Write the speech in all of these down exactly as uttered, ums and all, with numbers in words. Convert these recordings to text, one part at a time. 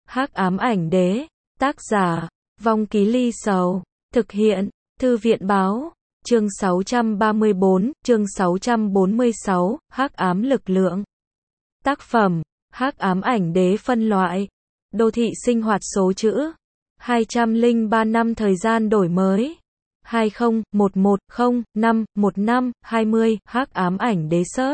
Hắc ám ảnh đế, tác giả, Vong Ký Ly Sầu, thực hiện, Thư viện báo, chương sáu trăm ba mươi bốn, chương sáu trăm bốn mươi sáu, Hắc ám lực lượng. Tác phẩm, Hắc ám ảnh đế phân loại, đô thị sinh hoạt số chữ, hai trăm lẻ ba năm thời gian đổi mới, hai không một một không năm một năm hai mươi, Hắc ám ảnh đế search.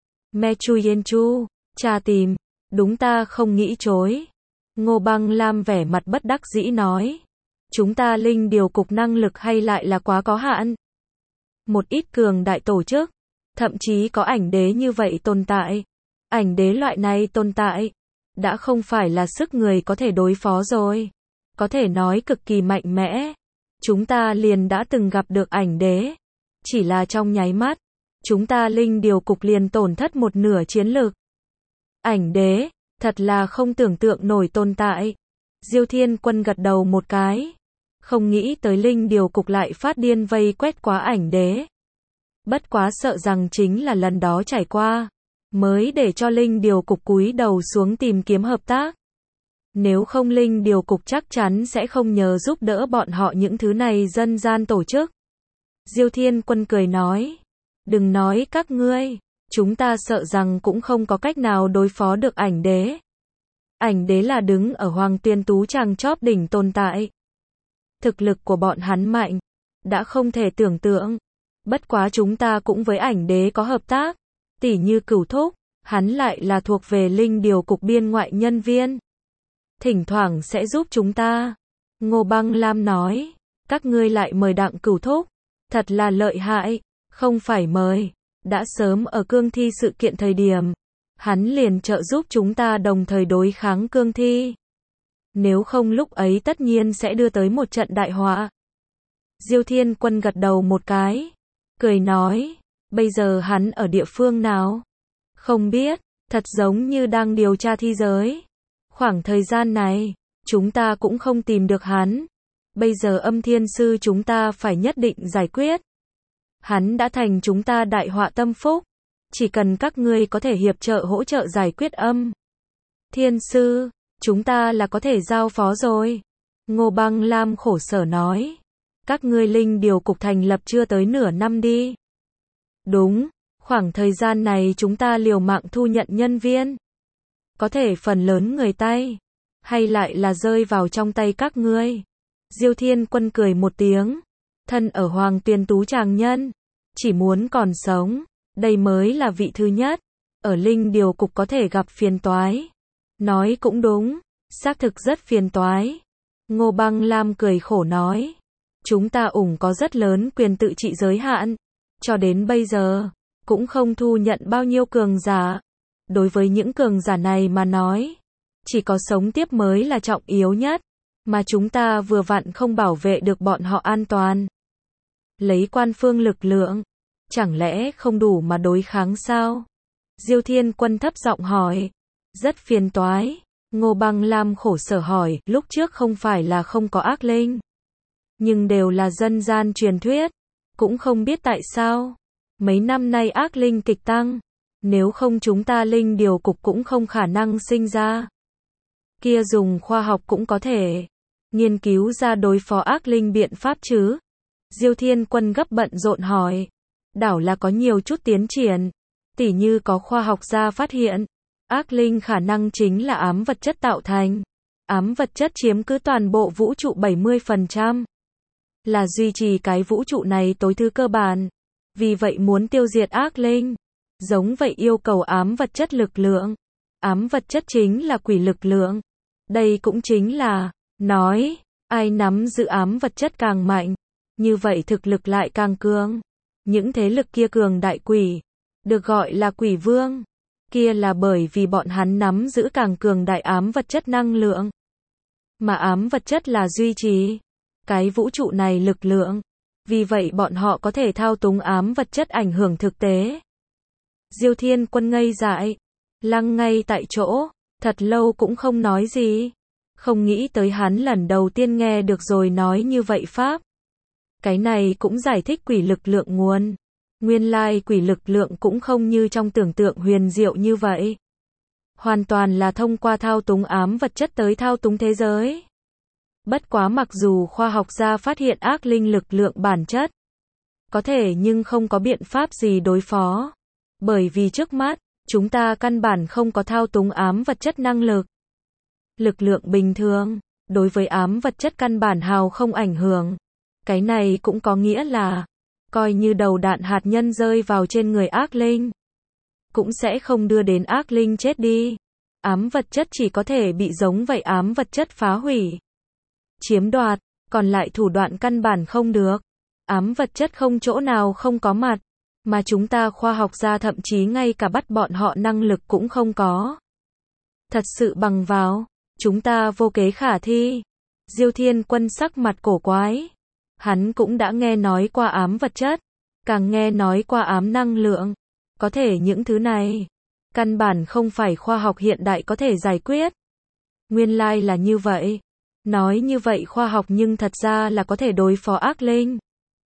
Mechuyenchu, tra tìm, đúng ta không nghĩ chối. Ngô Băng Lam vẻ mặt bất đắc dĩ nói. Chúng ta linh điều cục năng lực hay lại là quá có hạn. Một ít cường đại tổ chức, thậm chí có ảnh đế như vậy tồn tại. Ảnh đế loại này tồn tại, đã không phải là sức người có thể đối phó rồi. Có thể nói cực kỳ mạnh mẽ. Chúng ta liền đã từng gặp được ảnh đế. Chỉ là trong nháy mắt, chúng ta linh điều cục liền tổn thất một nửa chiến lực. Ảnh đế, thật là không tưởng tượng nổi tồn tại. Diêu Thiên Quân gật đầu một cái. Không nghĩ tới linh điều cục lại phát điên vây quét quá ảnh đế. Bất quá sợ rằng chính là lần đó trải qua, mới để cho linh điều cục cúi đầu xuống tìm kiếm hợp tác. Nếu không linh điều cục chắc chắn sẽ không nhờ giúp đỡ bọn họ những thứ này dân gian tổ chức. Diêu Thiên Quân cười nói. Đừng nói các ngươi, chúng ta sợ rằng cũng không có cách nào đối phó được ảnh đế. Ảnh đế là đứng ở Hoàng Tuyên Tú Tràng chóp đỉnh tồn tại. Thực lực của bọn hắn mạnh, đã không thể tưởng tượng. Bất quá chúng ta cũng với ảnh đế có hợp tác. Tỉ như Cửu Thúc, hắn lại là thuộc về linh điều cục biên ngoại nhân viên. Thỉnh thoảng sẽ giúp chúng ta. Ngô Băng Lam nói, các ngươi lại mời Đặng Cửu Thúc. Thật là lợi hại, không phải mời. Đã sớm ở cương thi sự kiện thời điểm, hắn liền trợ giúp chúng ta đồng thời đối kháng cương thi. Nếu không lúc ấy tất nhiên sẽ đưa tới một trận đại họa. Diêu Thiên Quân gật đầu một cái, cười nói, bây giờ hắn ở địa phương nào? Không biết, thật giống như đang điều tra thi giới. Khoảng thời gian này, chúng ta cũng không tìm được hắn. Bây giờ Âm Thiên Sư chúng ta phải nhất định giải quyết. Hắn đã thành chúng ta đại họa tâm phúc. Chỉ cần các ngươi có thể hiệp trợ hỗ trợ giải quyết Âm Thiên Sư, chúng ta là có thể giao phó rồi. Ngô Băng Lam khổ sở nói. Các ngươi linh điều cục thành lập chưa tới nửa năm đi. Đúng, khoảng thời gian này chúng ta liều mạng thu nhận nhân viên. Có thể phần lớn người tay, hay lại là rơi vào trong tay các ngươi. Diêu Thiên Quân cười một tiếng. Thân ở Hoàng Tuyên Tú Tràng nhân, chỉ muốn còn sống, đây mới là vị thứ nhất. Ở linh điều cục có thể gặp phiền toái. Nói cũng đúng, xác thực rất phiền toái. Ngô Băng Lam cười khổ nói. Chúng ta ủng có rất lớn quyền tự trị giới hạn. Cho đến bây giờ, cũng không thu nhận bao nhiêu cường giả. Đối với những cường giả này mà nói, chỉ có sống tiếp mới là trọng yếu nhất. Mà chúng ta vừa vặn không bảo vệ được bọn họ an toàn. Lấy quan phương lực lượng, chẳng lẽ không đủ mà đối kháng sao? Diêu Thiên Quân thấp giọng hỏi. Rất phiền toái. Ngô Băng Lam khổ sở hỏi, lúc trước không phải là không có ác linh. Nhưng đều là dân gian truyền thuyết. Cũng không biết tại sao. Mấy năm nay ác linh kịch tăng. Nếu không chúng ta linh điều cục cũng không khả năng sinh ra. Kia dùng khoa học cũng có thể nghiên cứu ra đối phó ác linh biện pháp chứ. Diêu Thiên Quân gấp bận rộn hỏi. Đảo là có nhiều chút tiến triển. Tỉ như có khoa học gia phát hiện. Ác linh khả năng chính là ám vật chất tạo thành. Ám vật chất chiếm cứ toàn bộ vũ trụ bảy mươi phần trăm. Là duy trì cái vũ trụ này tối thứ cơ bản. Vì vậy muốn tiêu diệt ác linh. Giống vậy yêu cầu ám vật chất lực lượng. Ám vật chất chính là quỷ lực lượng. Đây cũng chính là, nói, ai nắm giữ ám vật chất càng mạnh. Như vậy thực lực lại càng cường. Những thế lực kia cường đại quỷ, được gọi là quỷ vương. Kia là bởi vì bọn hắn nắm giữ càng cường đại ám vật chất năng lượng. Mà ám vật chất là duy trì cái vũ trụ này lực lượng. Vì vậy bọn họ có thể thao túng ám vật chất ảnh hưởng thực tế. Diêu Thiên Quân ngây dại, lăng ngay tại chỗ, thật lâu cũng không nói gì. Không nghĩ tới hắn lần đầu tiên nghe được rồi nói như vậy pháp. Cái này cũng giải thích quỷ lực lượng nguồn. Nguyên lai quỷ lực lượng cũng không như trong tưởng tượng huyền diệu như vậy. hoàn toàn là thông qua thao túng ám vật chất tới thao túng thế giới. Bất quá mặc dù khoa học gia phát hiện ác linh lực lượng bản chất có thể nhưng không có biện pháp gì đối phó. Bởi vì trước mắt, chúng ta căn bản không có thao túng ám vật chất năng lực. Lực lượng bình thường, đối với ám vật chất căn bản hào không ảnh hưởng. Cái này cũng có nghĩa là, coi như đầu đạn hạt nhân rơi vào trên người ác linh, cũng sẽ không đưa đến ác linh chết đi. Ám vật chất chỉ có thể bị giống vậy ám vật chất phá hủy, chiếm đoạt, còn lại thủ đoạn căn bản không được. Ám vật chất không chỗ nào không có mặt, mà chúng ta khoa học gia thậm chí ngay cả bắt bọn họ năng lực cũng không có. Thật sự bằng vào, chúng ta vô kế khả thi. Diêu Thiên Quân sắc mặt cổ quái. Hắn cũng đã nghe nói qua ám vật chất, càng nghe nói qua ám năng lượng. Có thể những thứ này, căn bản không phải khoa học hiện đại có thể giải quyết. Nguyên lai là như vậy. Nói như vậy khoa học nhưng thật ra là có thể đối phó ác linh.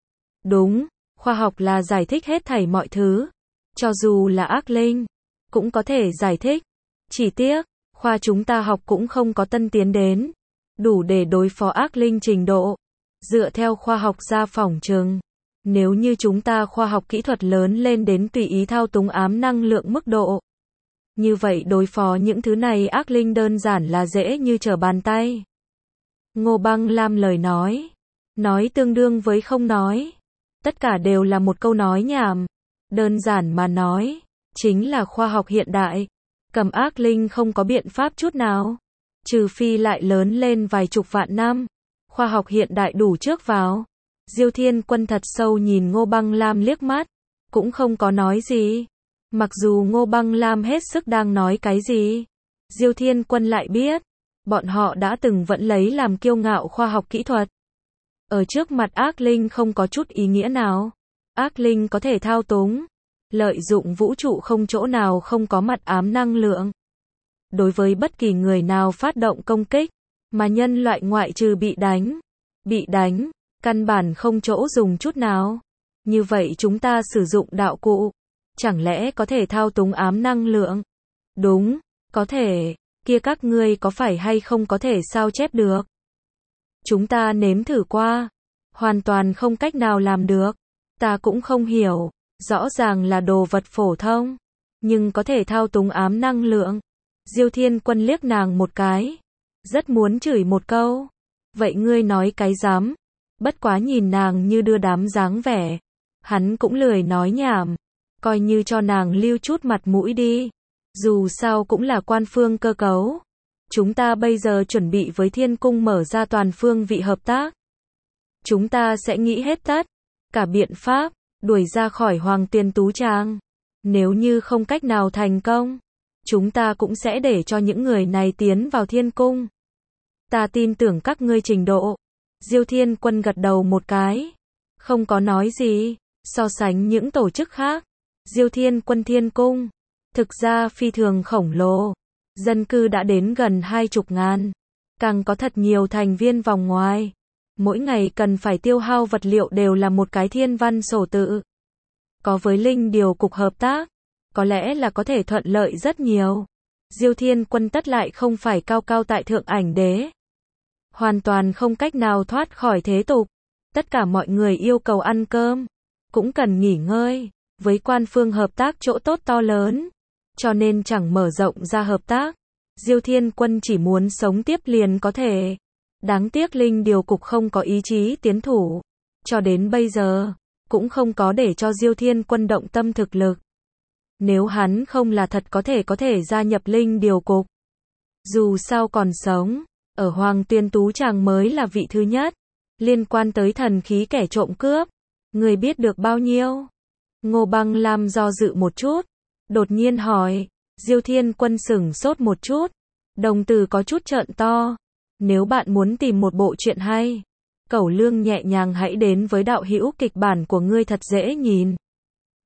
Đúng, khoa học là giải thích hết thảy mọi thứ. Cho dù là ác linh, cũng có thể giải thích. Chỉ tiếc, khoa chúng ta học cũng không có tân tiến đến, đủ để đối phó ác linh trình độ. Dựa theo khoa học gia phỏng chừng, nếu như chúng ta khoa học kỹ thuật lớn lên đến tùy ý thao túng ám năng lượng mức độ, như vậy đối phó những thứ này ác linh đơn giản là dễ như trở bàn tay. Ngô Băng Lam lời nói, nói tương đương với không nói. Tất cả đều là một câu nói nhảm. Đơn giản mà nói, chính là khoa học hiện đại. Cầm ác linh không có biện pháp chút nào. Trừ phi lại lớn lên vài chục vạn năm. Khoa học hiện đại đủ trước vào. Diêu Thiên Quân thật sâu nhìn Ngô Băng Lam liếc mắt. Cũng không có nói gì. Mặc dù Ngô Băng Lam hết sức đang nói cái gì. Diêu Thiên Quân lại biết. Bọn họ đã từng vẫn lấy làm kiêu ngạo khoa học kỹ thuật. Ở trước mặt ác linh không có chút ý nghĩa nào. Ác linh có thể thao túng, lợi dụng vũ trụ không chỗ nào không có mặt ám năng lượng. Đối với bất kỳ người nào phát động công kích, mà nhân loại ngoại trừ bị đánh, bị đánh, căn bản không chỗ dùng chút nào. Như vậy chúng ta sử dụng đạo cụ, chẳng lẽ có thể thao túng ám năng lượng? Đúng, có thể, kia các ngươi có phải hay không có thể sao chép được? Chúng ta nếm thử qua, hoàn toàn không cách nào làm được. Ta cũng không hiểu, rõ ràng là đồ vật phổ thông, nhưng có thể thao túng ám năng lượng. Diêu Thiên Quân liếc nàng một cái, rất muốn chửi một câu. Vậy ngươi nói cái dám? Bất quá nhìn nàng như đưa đám dáng vẻ, hắn cũng lười nói nhảm, coi như cho nàng lưu chút mặt mũi đi. Dù sao cũng là quan phương cơ cấu. Chúng ta bây giờ chuẩn bị với Thiên Cung mở ra toàn phương vị hợp tác. Chúng ta sẽ nghĩ hết tất cả biện pháp, đuổi ra khỏi Hoàng Tuyền Tú Trang. Nếu như không cách nào thành công, chúng ta cũng sẽ để cho những người này tiến vào Thiên Cung. Ta tin tưởng các ngươi trình độ. Diêu Thiên Quân gật đầu một cái, không có nói gì. So sánh những tổ chức khác, Diêu Thiên Quân Thiên Cung thực ra phi thường khổng lồ. Dân cư đã đến gần hai chục ngàn, càng có thật nhiều thành viên vòng ngoài. Mỗi ngày cần phải tiêu hao vật liệu đều là một cái thiên văn sổ tự. Có với Linh Điều Cục hợp tác, có lẽ là có thể thuận lợi rất nhiều. Diêu Thiên Quân tất lại không phải cao cao tại thượng ảnh đế. Hoàn toàn không cách nào thoát khỏi thế tục. Tất cả mọi người yêu cầu ăn cơm, cũng cần nghỉ ngơi. Với quan phương hợp tác chỗ tốt to lớn, cho nên chẳng mở rộng ra hợp tác. Diêu Thiên Quân chỉ muốn sống tiếp liền có thể. Đáng tiếc Linh Điều Cục không có ý chí tiến thủ. Cho đến bây giờ, cũng không có để cho Diêu Thiên Quân động tâm thực lực. Nếu hắn không là thật có thể có thể gia nhập Linh Điều Cục. Dù sao còn sống, ở Hoàng Tuyền Tú Tràng mới là vị thứ nhất. Liên quan tới thần khí kẻ trộm cướp, người biết được bao nhiêu? Ngô Băng Lam do dự một chút, đột nhiên hỏi. Diêu Thiên Quân sửng sốt một chút, đồng tử có chút trợn to. Nếu bạn muốn tìm một bộ truyện hay, Cẩu Lương nhẹ nhàng hãy đến với đạo hữu kịch bản của ngươi thật dễ nhìn.